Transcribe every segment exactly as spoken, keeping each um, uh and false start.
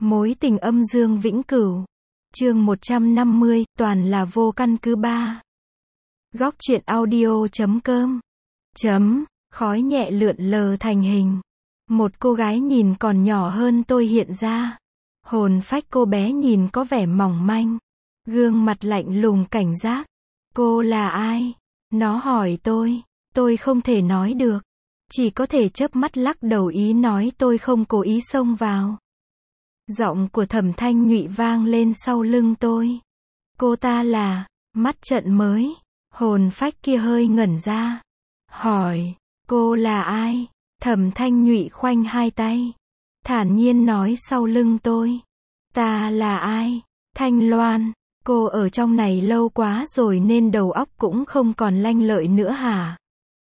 Mối tình âm dương vĩnh cửu. Chương một trăm năm mươi, toàn là vô căn cứ ba. Góc truyện audio chấm com. Chấm, khói nhẹ lượn lờ thành hình. Một cô gái nhìn còn nhỏ hơn tôi hiện ra. Hồn phách cô bé nhìn có vẻ mỏng manh. Gương mặt lạnh lùng cảnh giác. Cô là ai? Nó hỏi tôi. Tôi không thể nói được. Chỉ có thể chớp mắt lắc đầu ý nói tôi không cố ý xông vào. Giọng của Thẩm Thanh Nhụy vang lên sau lưng tôi. Cô ta là, mắt trận mới. Hồn phách kia hơi ngẩn ra. Hỏi, cô là ai? Thẩm Thanh Nhụy khoanh hai tay. Thản nhiên nói sau lưng tôi. Ta là ai? Thanh Loan, cô ở trong này lâu quá rồi nên đầu óc cũng không còn lanh lợi nữa hả?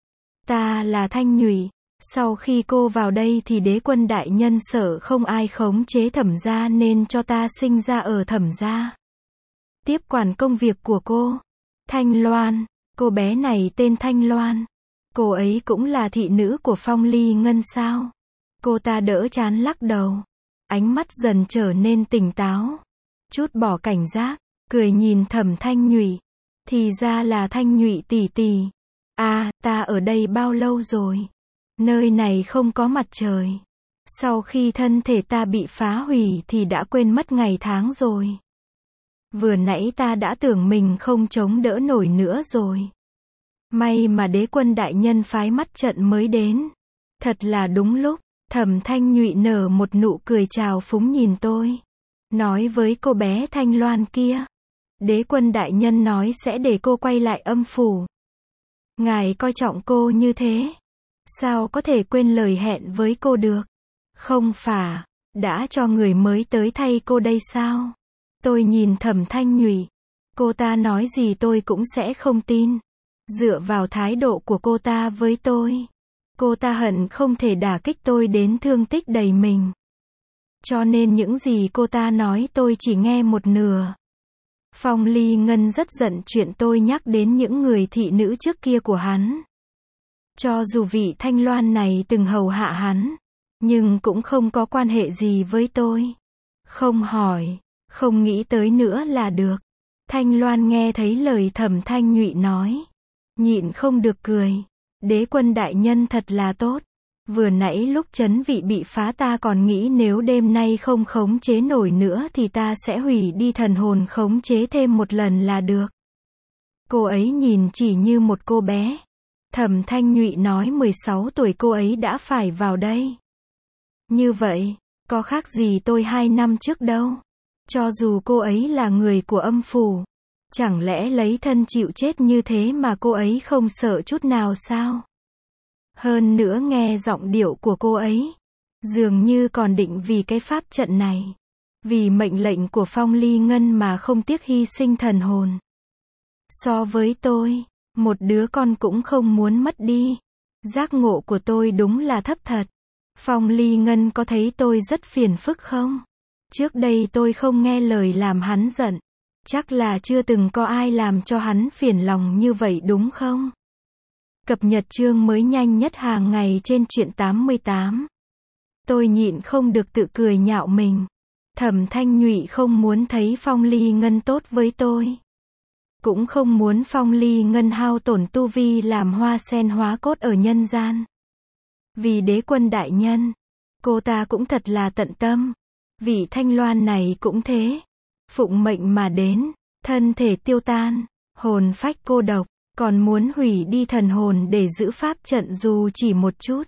Ta là Thanh Nhụy. Sau khi cô vào đây thì đế quân đại nhân sợ không ai khống chế Thẩm gia nên cho ta sinh ra ở Thẩm gia. Tiếp quản công việc của cô. Thanh Loan, cô bé này tên Thanh Loan. Cô ấy cũng là thị nữ của Phong Ly Ngân sao? Cô ta đỡ chán lắc đầu. Ánh mắt dần trở nên tỉnh táo. Chút bỏ cảnh giác, cười nhìn Thẩm Thanh Nhụy. Thì ra là Thanh Nhụy tỷ tỷ. À, ta ở đây bao lâu rồi? Nơi này không có mặt trời. Sau khi thân thể ta bị phá hủy thì đã quên mất ngày tháng rồi. Vừa nãy ta đã tưởng mình không chống đỡ nổi nữa rồi. May mà đế quân đại nhân phái mắt trận mới đến. Thật là đúng lúc. Thẩm Thanh Nhụy nở một nụ cười trào phúng nhìn tôi. Nói với cô bé Thanh Loan kia. Đế quân đại nhân nói sẽ để cô quay lại âm phủ. Ngài coi trọng cô như thế. Sao có thể quên lời hẹn với cô được? Không phải, đã cho người mới tới thay cô đây sao? Tôi nhìn Thẩm Thanh Nhụy. Cô ta nói gì tôi cũng sẽ không tin. Dựa vào thái độ của cô ta với tôi. Cô ta hận không thể đả kích tôi đến thương tích đầy mình. Cho nên những gì cô ta nói tôi chỉ nghe một nửa. Phong Ly Ngân rất giận chuyện tôi nhắc đến những người thị nữ trước kia của hắn. Cho dù vị Thanh Loan này từng hầu hạ hắn, nhưng cũng không có quan hệ gì với tôi. Không hỏi, không nghĩ tới nữa là được. Thanh Loan nghe thấy lời Thẩm Thanh Nhụy nói. Nhịn không được cười. Đế quân đại nhân thật là tốt. Vừa nãy lúc trấn vị bị phá ta còn nghĩ nếu đêm nay không khống chế nổi nữa thì ta sẽ hủy đi thần hồn khống chế thêm một lần là được. Cô ấy nhìn chỉ như một cô bé. Thẩm Thanh Nhụy nói mười sáu tuổi cô ấy đã phải vào đây. Như vậy, có khác gì tôi hai năm trước đâu. Cho dù cô ấy là người của âm phủ. Chẳng lẽ lấy thân chịu chết như thế mà cô ấy không sợ chút nào sao? Hơn nữa nghe giọng điệu của cô ấy. Dường như còn định vì cái pháp trận này. Vì mệnh lệnh của Phong Ly Ngân mà không tiếc hy sinh thần hồn. So với tôi. Một đứa con cũng không muốn mất đi. Giác ngộ của tôi đúng là thấp thật. Phong Ly Ngân có thấy tôi rất phiền phức không? Trước đây tôi không nghe lời làm hắn giận. Chắc là chưa từng có ai làm cho hắn phiền lòng như vậy đúng không? Cập nhật chương mới nhanh nhất hàng ngày trên truyện tám mươi tám. Tôi nhịn không được tự cười nhạo mình. Thẩm Thanh Nhụy không muốn thấy Phong Ly Ngân tốt với tôi. Cũng không muốn Phong Ly Ngân hao tổn tu vi làm hoa sen hóa cốt ở nhân gian. Vì đế quân đại nhân, cô ta cũng thật là tận tâm. Vị Thanh Loan này cũng thế. Phụng mệnh mà đến, thân thể tiêu tan, hồn phách cô độc, còn muốn hủy đi thần hồn để giữ pháp trận dù chỉ một chút.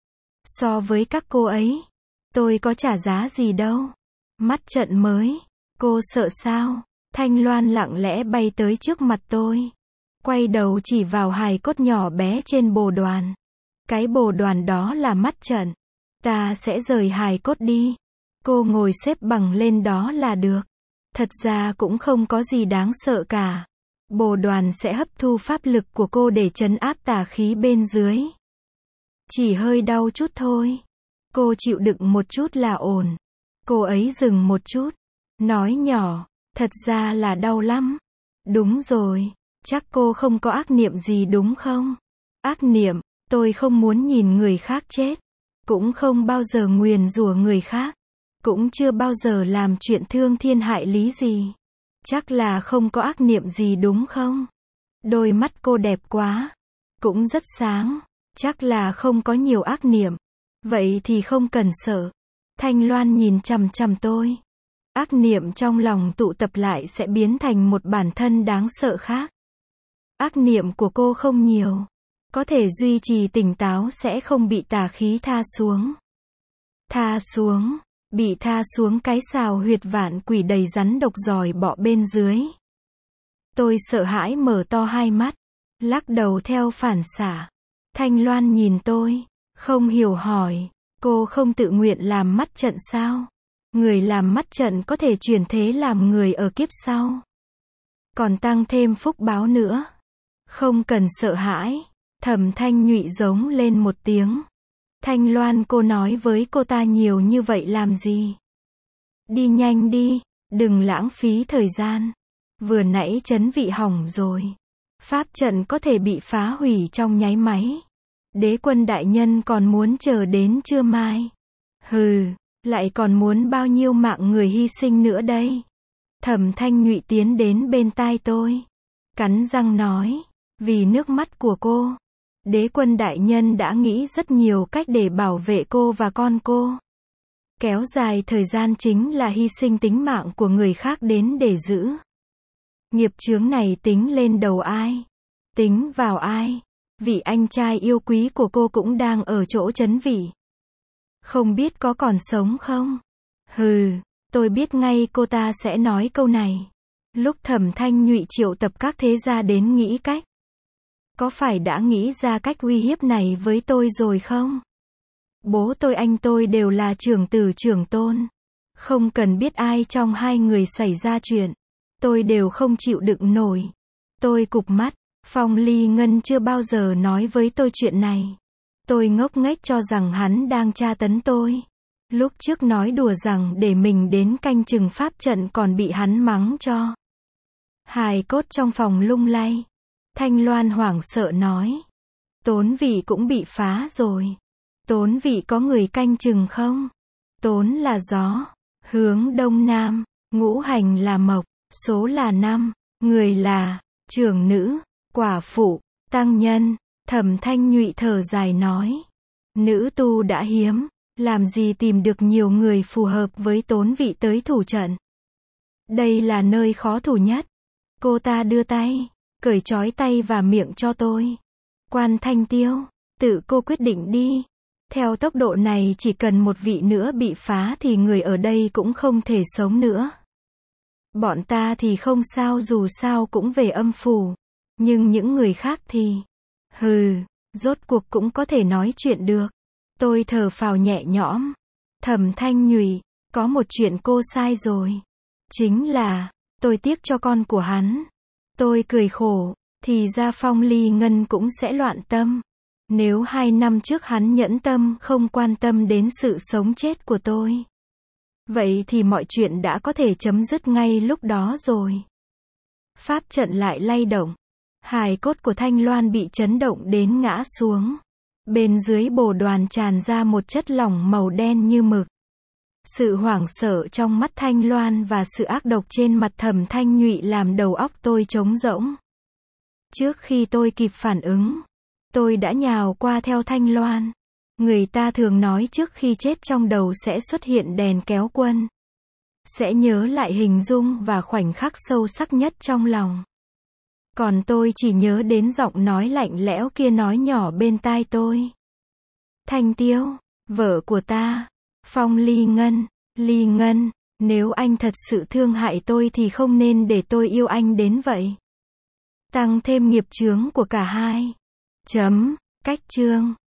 So với các cô ấy, tôi có trả giá gì đâu. Mắt trận mới, cô sợ sao? Thanh Loan lặng lẽ bay tới trước mặt tôi. Quay đầu chỉ vào hài cốt nhỏ bé trên bồ đoàn. Cái bồ đoàn đó là mắt trận. Ta sẽ rời hài cốt đi. Cô ngồi xếp bằng lên đó là được. Thật ra cũng không có gì đáng sợ cả. Bồ đoàn sẽ hấp thu pháp lực của cô để trấn áp tà khí bên dưới. Chỉ hơi đau chút thôi. Cô chịu đựng một chút là ổn. Cô ấy dừng một chút. Nói nhỏ. Thật ra là đau lắm. Đúng rồi. Chắc cô không có ác niệm gì đúng không? Ác niệm. Tôi không muốn nhìn người khác chết. Cũng không bao giờ nguyền rủa người khác. cũng chưa bao giờ làm chuyện thương thiên hại lý gì. Chắc là không có ác niệm gì đúng không? Đôi mắt cô đẹp quá, cũng rất sáng, chắc là không có nhiều ác niệm. Vậy thì không cần sợ. Thanh Loan nhìn chằm chằm tôi. Ác niệm trong lòng tụ tập lại sẽ biến thành một bản thân đáng sợ khác. Ác niệm của cô không nhiều, có thể duy trì tỉnh táo sẽ không bị tà khí tha xuống. Tha xuống, bị tha xuống cái xào huyệt vạn quỷ đầy rắn độc giỏi bọ bên dưới. Tôi sợ hãi mở to hai mắt, lắc đầu theo phản xạ. Thanh Loan nhìn tôi, không hiểu hỏi, cô không tự nguyện làm mắt trận sao? Người làm mắt trận có thể chuyển thế làm người ở kiếp sau. Còn tăng thêm phúc báo nữa. Không cần sợ hãi. Thẩm Thanh Nhụy giống lên một tiếng. Thanh Loan, cô nói với cô ta nhiều như vậy làm gì? Đi nhanh đi, đừng lãng phí thời gian. Vừa nãy chấn vị hỏng rồi. Pháp trận có thể bị phá hủy trong nháy máy. Đế quân đại nhân còn muốn chờ đến trưa mai. Hừ, lại còn muốn bao nhiêu mạng người hy sinh nữa đây? Thẩm Thanh Nhụy tiến đến bên tai tôi, cắn răng nói, vì nước mắt của cô, đế quân đại nhân đã nghĩ rất nhiều cách để bảo vệ cô và con cô. Kéo dài thời gian chính là hy sinh tính mạng của người khác đến để giữ. Nghiệp chướng này tính lên đầu ai? Tính vào ai? Vị anh trai yêu quý của cô cũng đang ở chỗ chấn vị. Không biết có còn sống không? Hừ, tôi biết ngay cô ta sẽ nói câu này. Lúc Thẩm Thanh Nhụy triệu tập các thế gia đến nghĩ cách. Có phải đã nghĩ ra cách uy hiếp này với tôi rồi không? Bố tôi anh tôi đều là trưởng tử trưởng tôn. Không cần biết ai trong hai người xảy ra chuyện. Tôi đều không chịu đựng nổi. Tôi cụp mắt. Phong Ly Ngân chưa bao giờ nói với tôi chuyện này. Tôi ngốc nghếch cho rằng hắn đang tra tấn tôi. Lúc trước nói đùa rằng để mình đến canh chừng pháp trận còn bị hắn mắng cho. Hài cốt trong phòng lung lay. Thanh Loan hoảng sợ nói. Tốn vị cũng bị phá rồi. Tốn vị có người canh chừng không? Tốn là gió. Hướng đông nam. Ngũ hành là mộc. Số là năm. Người là trưởng nữ, quả phụ, tăng nhân. Thẩm Thanh Nhụy thở dài nói. Nữ tu đã hiếm. Làm gì tìm được nhiều người phù hợp với tốn vị tới thủ trận. Đây là nơi khó thủ nhất. Cô ta đưa tay, cởi trói tay và miệng cho tôi. Quan Thanh Tiêu, tự cô quyết định đi. Theo tốc độ này chỉ cần một vị nữa bị phá thì người ở đây cũng không thể sống nữa. Bọn ta thì không sao, dù sao cũng về âm phủ. Nhưng những người khác thì... Hừ, rốt cuộc cũng có thể nói chuyện được. Tôi thở phào nhẹ nhõm. Thẩm Thanh Nhụy, có một chuyện cô sai rồi. Chính là, tôi tiếc cho con của hắn. Tôi cười khổ, thì ra Phong Ly Ngân cũng sẽ loạn tâm. Nếu hai năm trước hắn nhẫn tâm không quan tâm đến sự sống chết của tôi. Vậy thì mọi chuyện đã có thể chấm dứt ngay lúc đó rồi. Pháp trận lại lay động. Hài cốt của Thanh Loan bị chấn động đến ngã xuống. Bên dưới bồ đoàn tràn ra một chất lỏng màu đen như mực. Sự hoảng sợ trong mắt Thanh Loan và sự ác độc trên mặt Thẩm Thanh Nhụy làm đầu óc tôi trống rỗng. Trước khi tôi kịp phản ứng, tôi đã nhào qua theo Thanh Loan. Người ta thường nói trước khi chết trong đầu sẽ xuất hiện đèn kéo quân. Sẽ nhớ lại hình dung và khoảnh khắc sâu sắc nhất trong lòng. Còn tôi chỉ nhớ đến giọng nói lạnh lẽo kia nói nhỏ bên tai tôi. Thanh Tiêu, vợ của ta, Phong Ly Ngân, Ly Ngân, nếu anh thật sự thương hại tôi thì không nên để tôi yêu anh đến vậy. Tăng thêm nghiệp chướng của cả hai. Chấm, cách chương.